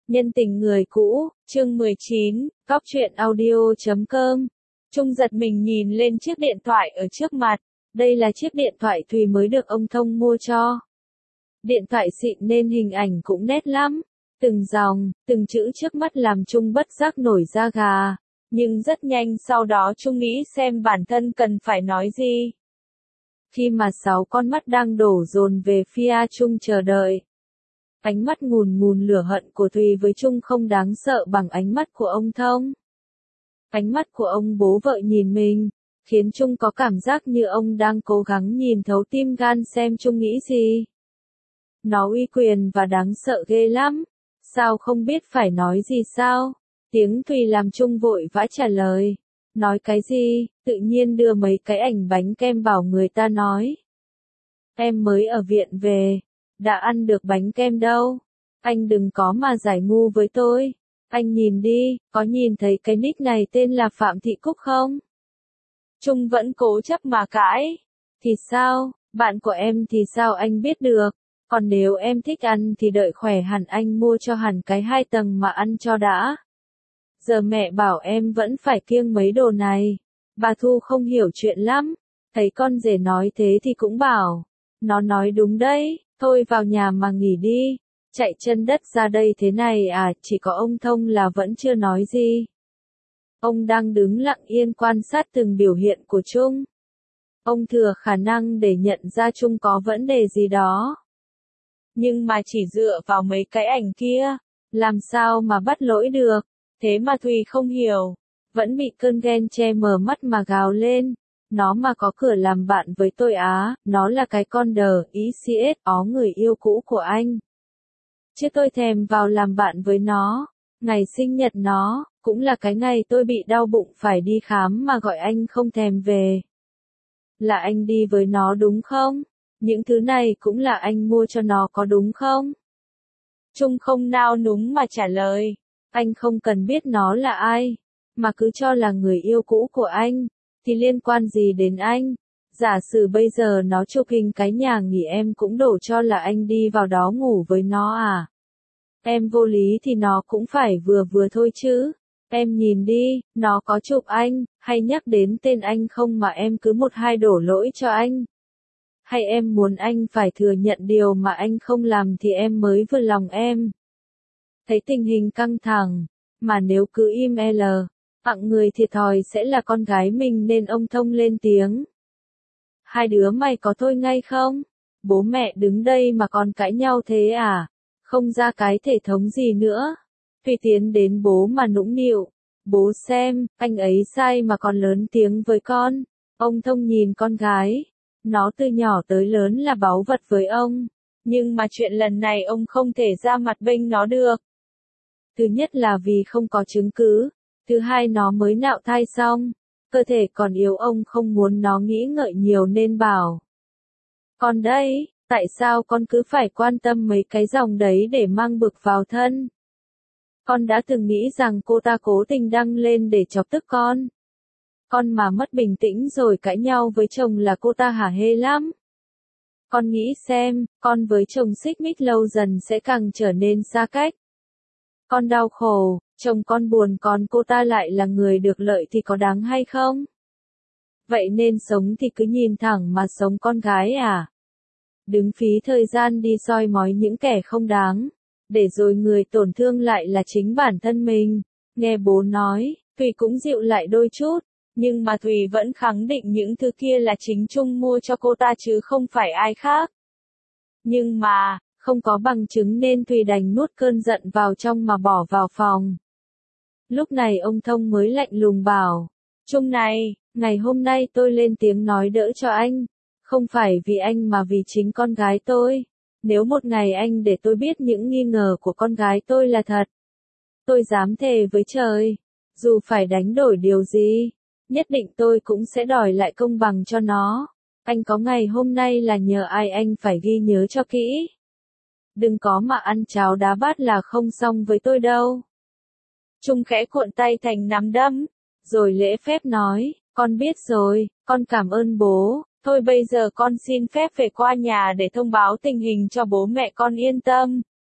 Nhân tình người cũ, chương 19, Góc truyện audio.com. Trung giật mình nhìn lên chiếc điện thoại ở trước mặt. Đây là chiếc điện thoại Thùy mới được ông Thông mua cho. Điện thoại xịn nên hình ảnh cũng nét lắm. Từng dòng, từng chữ trước mắt làm Trung bất giác nổi da gà. Nhưng rất nhanh sau đó Trung nghĩ xem bản thân cần phải nói gì. Khi mà 6 con mắt đang đổ dồn về phía Trung chờ đợi. Ánh mắt ngùn ngùn lửa hận của Thùy với Trung không đáng sợ bằng ánh mắt của ông Thông. Ánh mắt của ông bố vợ nhìn mình, khiến Trung có cảm giác như ông đang cố gắng nhìn thấu tim gan xem Trung nghĩ gì. Nó uy quyền và đáng sợ ghê lắm. Sao không biết phải nói gì sao? Tiếng Thùy làm Trung vội vã trả lời. Nói cái gì? Tự nhiên đưa mấy cái ảnh bánh kem bảo người ta nói. Em mới ở viện về. Đã ăn được bánh kem đâu. Anh đừng có mà giải ngu với tôi. Anh nhìn đi, có nhìn thấy cái nick này tên là Phạm Thị Cúc không? Trung vẫn cố chấp mà cãi. Thì sao, bạn của em thì sao anh biết được? Còn nếu em thích ăn thì đợi khỏe hẳn anh mua cho hẳn cái 2 tầng mà ăn cho đã. Giờ mẹ bảo em vẫn phải kiêng mấy đồ này. Bà Thu không hiểu chuyện lắm. Thấy con rể nói thế thì cũng bảo. Nó nói đúng đấy. Thôi vào nhà mà nghỉ đi, chạy chân đất ra đây thế này à, chỉ có ông Thông là vẫn chưa nói gì. Ông đang đứng lặng yên quan sát từng biểu hiện của Trung. Ông thừa khả năng để nhận ra Trung có vấn đề gì đó. Nhưng mà chỉ dựa vào mấy cái ảnh kia, làm sao mà bắt lỗi được, thế mà Thùy không hiểu, vẫn bị cơn ghen che mờ mắt mà gào lên. Nó mà có cửa làm bạn với tôi á, nó là cái con đờ, ó người yêu cũ của anh. Chứ tôi thèm vào làm bạn với nó. Ngày sinh nhật nó, cũng là cái ngày tôi bị đau bụng phải đi khám mà gọi anh không thèm về. Là anh đi với nó đúng không? Những thứ này cũng là anh mua cho nó có đúng không? Trung không nao núng mà trả lời. Anh không cần biết nó là ai, mà cứ cho là người yêu cũ của anh. Thì liên quan gì đến anh? Giả sử bây giờ nó chụp hình cái nhà nghỉ em cũng đổ cho là anh đi vào đó ngủ với nó à? Em vô lý thì nó cũng phải vừa vừa thôi chứ. Em nhìn đi, nó có chụp anh, hay nhắc đến tên anh không mà em cứ một hai đổ lỗi cho anh? Hay em muốn anh phải thừa nhận điều mà anh không làm thì em mới vừa lòng em? Thấy tình hình căng thẳng, mà nếu cứ im tặng người thiệt thòi sẽ là con gái mình nên ông Thông lên tiếng. Hai đứa mày có thôi ngay không? Bố mẹ đứng đây mà còn cãi nhau thế à? Không ra cái thể thống gì nữa. Thùy tiến đến bố mà nũng nịu. Bố xem, anh ấy sai mà còn lớn tiếng với con. Ông Thông nhìn con gái. Nó từ nhỏ tới lớn là báu vật với ông. Nhưng mà chuyện lần này ông không thể ra mặt bênh nó được. Thứ nhất là vì không có chứng cứ. Thứ hai nó mới nạo thai xong, cơ thể còn yếu ông không muốn nó nghĩ ngợi nhiều nên bảo. Con đấy, tại sao con cứ phải quan tâm mấy cái dòng đấy để mang bực vào thân? Con đã từng nghĩ rằng cô ta cố tình đăng lên để chọc tức con. Con mà mất bình tĩnh rồi cãi nhau với chồng là cô ta hả hê lắm. Con nghĩ xem, con với chồng xích mích lâu dần sẽ càng trở nên xa cách. Con đau khổ. Chồng con buồn còn cô ta lại là người được lợi thì có đáng hay không? Vậy nên sống thì cứ nhìn thẳng mà sống con gái à? Đứng phí thời gian đi soi mói những kẻ không đáng, để rồi người tổn thương lại là chính bản thân mình. Nghe bố nói, Thùy cũng dịu lại đôi chút, nhưng mà Thùy vẫn khẳng định những thứ kia là chính Trung mua cho cô ta chứ không phải ai khác. Nhưng mà, không có bằng chứng nên Thùy đành nuốt cơn giận vào trong mà bỏ vào phòng. Lúc này ông Thông mới lạnh lùng bảo, Trung này, ngày hôm nay tôi lên tiếng nói đỡ cho anh, không phải vì anh mà vì chính con gái tôi. Nếu một ngày anh để tôi biết những nghi ngờ của con gái tôi là thật, tôi dám thề với trời, dù phải đánh đổi điều gì, nhất định tôi cũng sẽ đòi lại công bằng cho nó. Anh có ngày hôm nay là nhờ ai anh phải ghi nhớ cho kỹ. Đừng có mà ăn cháo đá bát là không xong với tôi đâu. Trung khẽ cuộn tay thành nắm đấm, rồi lễ phép nói, con biết rồi, con cảm ơn bố, thôi bây giờ con xin phép về qua nhà để thông báo tình hình cho bố mẹ con yên tâm.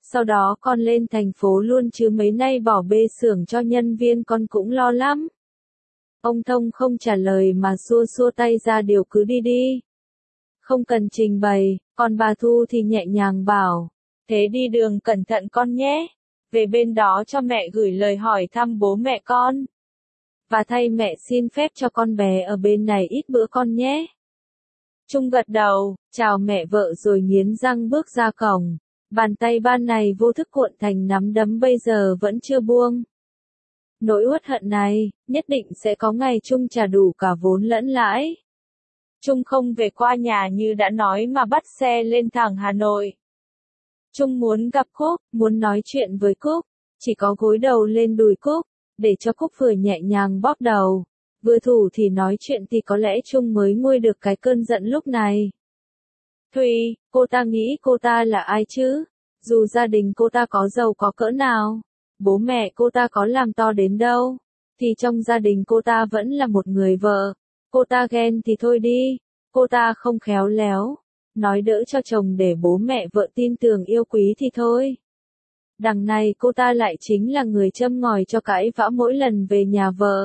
sau đó con lên thành phố luôn chứ mấy nay bỏ bê xưởng cho nhân viên con cũng lo lắm. Ông Thông không trả lời mà xua xua tay ra điều cứ đi đi. Không cần trình bày, còn bà Thu thì nhẹ nhàng bảo, thế đi đường cẩn thận con nhé, về bên đó cho mẹ gửi lời hỏi thăm bố mẹ con. Và thay mẹ xin phép cho con bé ở bên này ít bữa con nhé. Trung gật đầu, chào mẹ vợ rồi nghiến răng bước ra cổng. Bàn tay ban này vô thức cuộn thành nắm đấm bây giờ vẫn chưa buông. Nỗi uất hận này, nhất định sẽ có ngày Trung trả đủ cả vốn lẫn lãi. Trung không về qua nhà như đã nói mà bắt xe lên thẳng Hà Nội. Trung muốn gặp Cúc, muốn nói chuyện với Cúc, chỉ có gối đầu lên đùi Cúc, để cho Cúc vừa nhẹ nhàng bóp đầu, vừa thủ thì nói chuyện thì có lẽ Trung mới nguôi được cái cơn giận lúc này. Thùy, cô ta nghĩ cô ta là ai chứ? Dù gia đình cô ta có giàu có cỡ nào, bố mẹ cô ta có làm to đến đâu, thì trong gia đình cô ta vẫn là một người vợ. Cô ta ghen thì thôi đi, cô ta không khéo léo, nói đỡ cho chồng để bố mẹ vợ tin tưởng yêu quý thì thôi. Đằng này cô ta lại chính là người châm ngòi cho cãi vã mỗi lần về nhà vợ.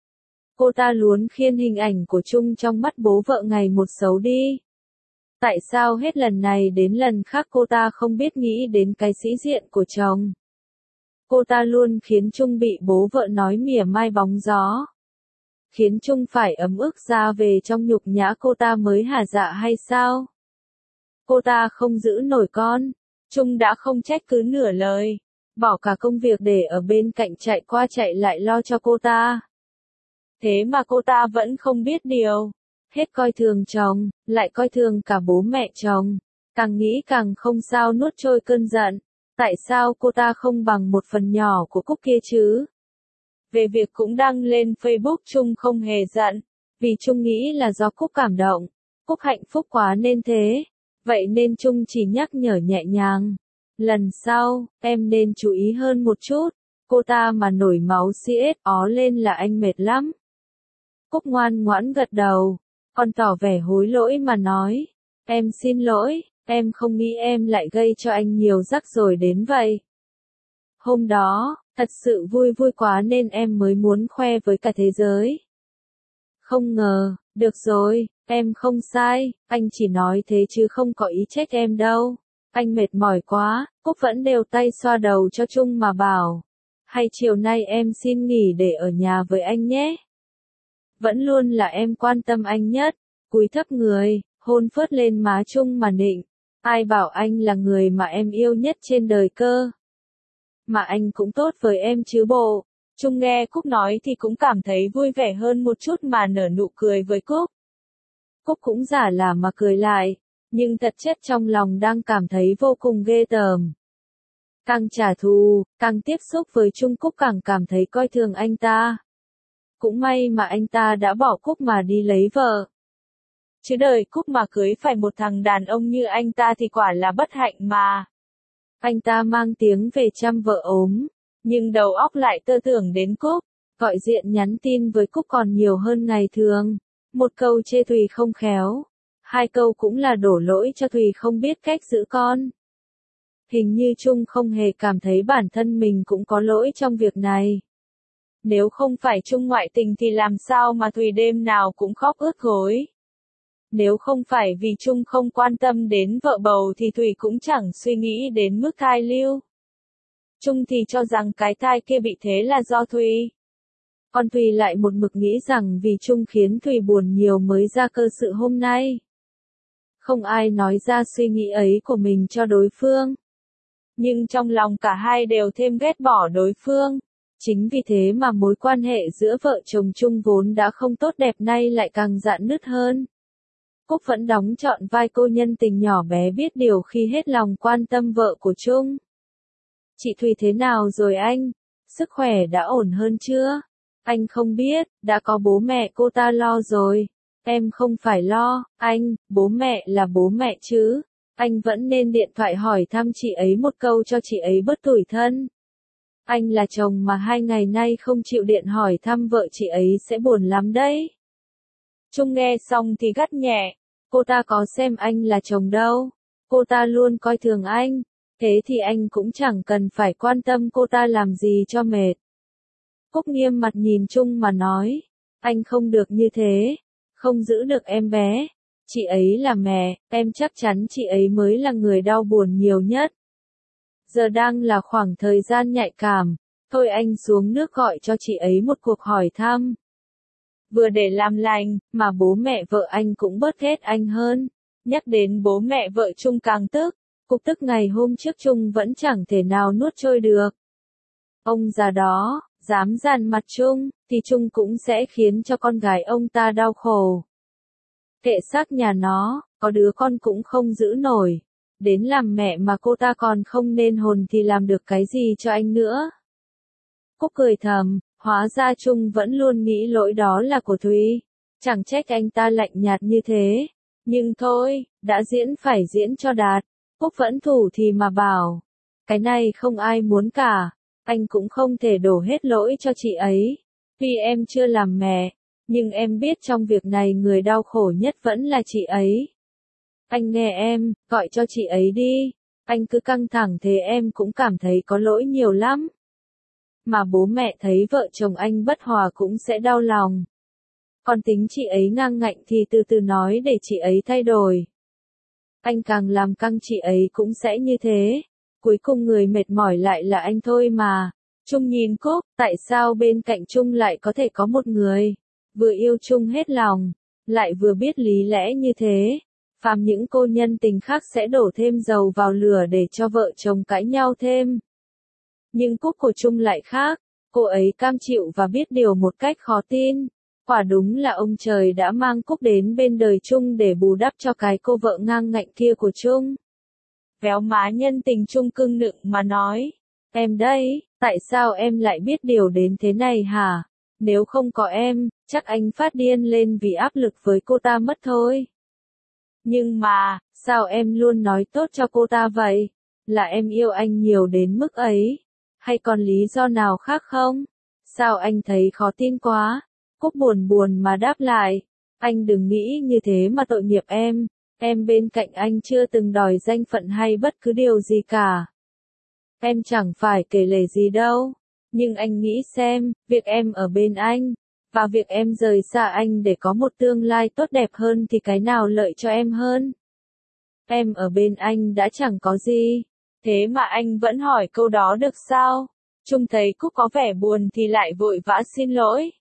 Cô ta muốn khiến hình ảnh của Trung trong mắt bố vợ ngày một xấu đi. Tại sao hết lần này đến lần khác cô ta không biết nghĩ đến cái sĩ diện của chồng? Cô ta luôn khiến Trung bị bố vợ nói mỉa mai bóng gió. Khiến Trung phải ấm ức ra về trong nhục nhã cô ta mới hả dạ hay sao? Cô ta không giữ nổi con. Trung đã không trách cứ nửa lời. Bỏ cả công việc để ở bên cạnh chạy qua chạy lại lo cho cô ta. Thế mà cô ta vẫn không biết điều. Hết coi thường chồng, lại coi thường cả bố mẹ chồng. Càng nghĩ càng không sao nuốt trôi cơn giận. Tại sao cô ta không bằng một phần nhỏ của Cúc kia chứ? Về việc cũng đăng lên Facebook Trung không hề giận. Vì Trung nghĩ là do Cúc cảm động. Cúc hạnh phúc quá nên thế. Vậy nên Trung chỉ nhắc nhở nhẹ nhàng. Lần sau, em nên chú ý hơn một chút. Cô ta mà nổi máu xiết ó lên là anh mệt lắm. Cúc ngoan ngoãn gật đầu. Còn tỏ vẻ hối lỗi mà nói. Em xin lỗi, em không nghĩ em lại gây cho anh nhiều rắc rối đến vậy. Hôm đó, thật sự vui vui quá nên em mới muốn khoe với cả thế giới. Không ngờ, được rồi, em không sai, anh chỉ nói thế chứ không có ý trách em đâu. Anh mệt mỏi quá, Cúc vẫn đều tay xoa đầu cho Trung mà bảo. Hay chiều nay em xin nghỉ để ở nhà với anh nhé. Vẫn luôn là em quan tâm anh nhất. Cúi thấp người, hôn phớt lên má Trung mà nịnh. Ai bảo anh là người mà em yêu nhất trên đời cơ. Mà anh cũng tốt với em chứ bộ. Trung nghe Cúc nói thì cũng cảm thấy vui vẻ hơn một chút mà nở nụ cười với Cúc. Cúc cũng giả là mà cười lại, nhưng thật chất trong lòng đang cảm thấy vô cùng ghê tởm. Càng trả thù, càng tiếp xúc với Trung Cúc càng cảm thấy coi thường anh ta. Cũng may mà anh ta đã bỏ Cúc mà đi lấy vợ. Chứ đời Cúc mà cưới phải một thằng đàn ông như anh ta thì quả là bất hạnh mà. Anh ta mang tiếng về chăm vợ ốm, nhưng đầu óc lại tơ tưởng đến Cúc, gọi điện nhắn tin với Cúc còn nhiều hơn ngày thường. Một câu chê Thùy không khéo, hai câu cũng là đổ lỗi cho Thùy không biết cách giữ con. Hình như Trung không hề cảm thấy bản thân mình cũng có lỗi trong việc này. Nếu không phải Trung ngoại tình thì làm sao mà Thùy đêm nào cũng khóc ướt gối. Nếu không phải vì Trung không quan tâm đến vợ bầu thì Thùy cũng chẳng suy nghĩ đến mức thai lưu. Trung thì cho rằng cái thai kia bị thế là do Thùy. Còn Thùy lại một mực nghĩ rằng vì Trung khiến Thùy buồn nhiều mới ra cơ sự hôm nay. Không ai nói ra suy nghĩ ấy của mình cho đối phương. Nhưng trong lòng cả hai đều thêm ghét bỏ đối phương. Chính vì thế mà mối quan hệ giữa vợ chồng Trung vốn đã không tốt đẹp nay lại càng rạn nứt hơn. Cúc vẫn đóng trọn vai cô nhân tình nhỏ bé biết điều khi hết lòng quan tâm vợ của Trung. Chị Thùy thế nào rồi anh? Sức khỏe đã ổn hơn chưa? Anh không biết, đã có bố mẹ cô ta lo rồi. Em không phải lo, anh, bố mẹ là bố mẹ chứ. Anh vẫn nên điện thoại hỏi thăm chị ấy một câu cho chị ấy bớt tủi thân. Anh là chồng mà 2 ngày nay không chịu điện hỏi thăm vợ chị ấy sẽ buồn lắm đấy. Trung nghe xong thì gắt nhẹ. Cô ta có xem anh là chồng đâu. Cô ta luôn coi thường anh. Thế thì anh cũng chẳng cần phải quan tâm cô ta làm gì cho mệt. Cúc nghiêm mặt nhìn Trung mà nói, anh không được như thế, không giữ được em bé. Chị ấy là mẹ, em chắc chắn chị ấy mới là người đau buồn nhiều nhất. Giờ đang là khoảng thời gian nhạy cảm, thôi anh xuống nước gọi cho chị ấy một cuộc hỏi thăm. Vừa để làm lành, mà bố mẹ vợ anh cũng bớt ghét anh hơn. Nhắc đến bố mẹ vợ Trung càng tức, cục tức ngày hôm trước Trung vẫn chẳng thể nào nuốt trôi được. Ông già đó, dám dằn mặt Trung, thì Trung cũng sẽ khiến cho con gái ông ta đau khổ. Kệ xác nhà nó, có đứa con cũng không giữ nổi. Đến làm mẹ mà cô ta còn không nên hồn thì làm được cái gì cho anh nữa. Cúc cười thầm, hóa ra Trung vẫn luôn nghĩ lỗi đó là của Thúy. Chẳng trách anh ta lạnh nhạt như thế. Nhưng thôi, đã diễn phải diễn cho đạt. Cúc vẫn thủ thì mà bảo. Cái này không ai muốn cả. Anh cũng không thể đổ hết lỗi cho chị ấy. Vì em chưa làm mẹ. Nhưng em biết trong việc này người đau khổ nhất vẫn là chị ấy. Anh nghe em, gọi cho chị ấy đi. Anh cứ căng thẳng thế em cũng cảm thấy có lỗi nhiều lắm. Mà bố mẹ thấy vợ chồng anh bất hòa cũng sẽ đau lòng. Còn tính chị ấy ngang ngạnh thì từ từ nói để chị ấy thay đổi. Anh càng làm căng chị ấy cũng sẽ như thế. Cuối cùng người mệt mỏi lại là anh thôi mà. Trung nhìn Cúc, tại sao bên cạnh Trung lại có thể có một người vừa yêu Trung hết lòng, lại vừa biết lý lẽ như thế. Phàm những cô nhân tình khác sẽ đổ thêm dầu vào lửa để cho vợ chồng cãi nhau thêm. Nhưng Cúc của Trung lại khác, cô ấy cam chịu và biết điều một cách khó tin. Quả đúng là ông trời đã mang Cúc đến bên đời Trung để bù đắp cho cái cô vợ ngang ngạnh kia của Trung. Véo má nhân tình Trung cưng nựng mà nói, em đây, tại sao em lại biết điều đến thế này hả? Nếu không có em, chắc anh phát điên lên vì áp lực với cô ta mất thôi. Nhưng mà, sao em luôn nói tốt cho cô ta vậy? Là em yêu anh nhiều đến mức ấy? Hay còn lý do nào khác không? Sao anh thấy khó tin quá? Cúc buồn buồn mà đáp lại. Anh đừng nghĩ như thế mà tội nghiệp em bên cạnh anh chưa từng đòi danh phận hay bất cứ điều gì cả. Em chẳng phải kể lể gì đâu. Nhưng anh nghĩ xem, việc em ở bên anh, và việc em rời xa anh để có một tương lai tốt đẹp hơn thì cái nào lợi cho em hơn? Em ở bên anh đã chẳng có gì. Thế mà anh vẫn hỏi câu đó được sao? Trung thấy Cúc có vẻ buồn thì lại vội vã xin lỗi.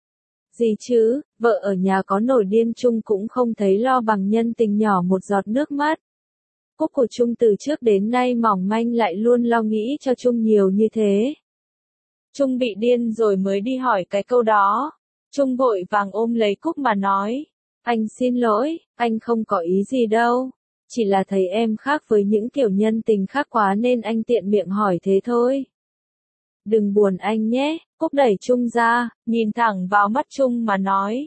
Gì chứ, vợ ở nhà có nổi điên Trung cũng không thấy lo bằng nhân tình nhỏ một giọt nước mắt. Cúc của Trung từ trước đến nay mỏng manh lại luôn lo nghĩ cho Trung nhiều như thế. Trung bị điên rồi mới đi hỏi cái câu đó. Trung vội vàng ôm lấy Cúc mà nói. Anh xin lỗi, anh không có ý gì đâu. Chỉ là thấy em khác với những kiểu nhân tình khác quá nên anh tiện miệng hỏi thế thôi. Đừng buồn anh nhé, Cúc đẩy Trung ra, nhìn thẳng vào mắt Trung mà nói.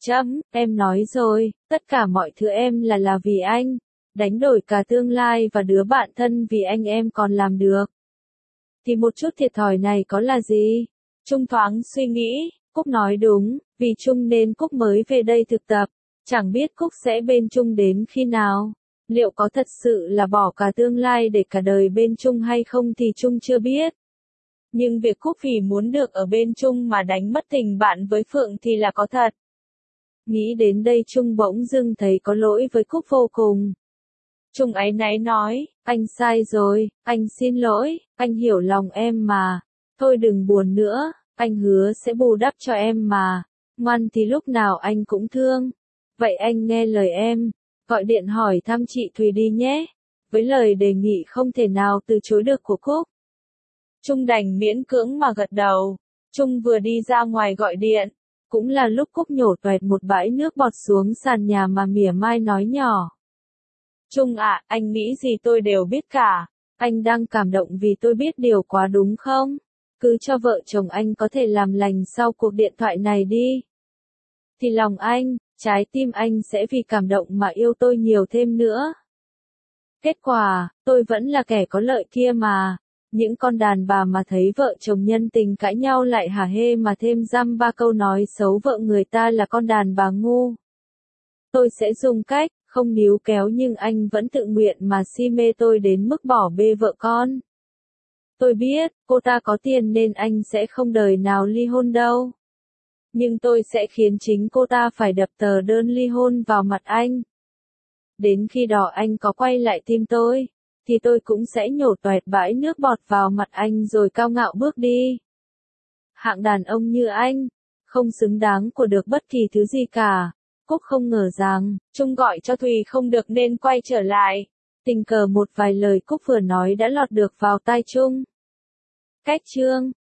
Em nói rồi, tất cả mọi thứ em là vì anh. Đánh đổi cả tương lai và đứa bạn thân vì anh em còn làm được. Thì một chút thiệt thòi này có là gì? Trung thoáng suy nghĩ, Cúc nói đúng, vì Trung nên Cúc mới về đây thực tập. Chẳng biết Cúc sẽ bên Trung đến khi nào. Liệu có thật sự là bỏ cả tương lai để cả đời bên Trung hay không thì Trung chưa biết. Nhưng việc Cúc vì muốn được ở bên Trung mà đánh mất tình bạn với Phượng thì là có thật. Nghĩ đến đây Trung bỗng dưng thấy có lỗi với Cúc vô cùng. Trung áy náy nói, anh sai rồi, anh xin lỗi, anh hiểu lòng em mà. Thôi đừng buồn nữa, anh hứa sẽ bù đắp cho em mà. Ngoan thì lúc nào anh cũng thương. Vậy anh nghe lời em, gọi điện hỏi thăm chị Thùy đi nhé. Với lời đề nghị không thể nào từ chối được của Cúc. Trung đành miễn cưỡng mà gật đầu. Trung vừa đi ra ngoài gọi điện. Cũng là lúc Cúc nhổ toẹt một bãi nước bọt xuống sàn nhà mà mỉa mai nói nhỏ. Trung ạ, anh nghĩ gì tôi đều biết cả. Anh đang cảm động vì tôi biết điều quá đúng không? Cứ cho vợ chồng anh có thể làm lành sau cuộc điện thoại này đi. Thì lòng anh, trái tim anh sẽ vì cảm động mà yêu tôi nhiều thêm nữa. Kết quả, tôi vẫn là kẻ có lợi kia mà. Những con đàn bà mà thấy vợ chồng nhân tình cãi nhau lại hả hê mà thêm dăm ba câu nói xấu vợ người ta là con đàn bà ngu. Tôi sẽ dùng cách, Không níu kéo nhưng anh vẫn tự nguyện mà si mê tôi đến mức bỏ bê vợ con. Tôi biết, cô ta có tiền nên anh sẽ không đời nào ly hôn đâu. Nhưng tôi sẽ khiến chính cô ta phải đập tờ đơn ly hôn vào mặt anh. Đến khi đó anh có quay lại tìm tôi, thì tôi cũng sẽ nhổ toẹt bãi nước bọt vào mặt anh rồi cao ngạo bước đi. Hạng đàn ông như anh, không xứng đáng của được bất kỳ thứ gì cả. Cúc không ngờ rằng, Trung gọi cho Thùy không được nên quay trở lại. Tình cờ một vài lời Cúc vừa nói đã lọt được vào tai Trung. Cách chương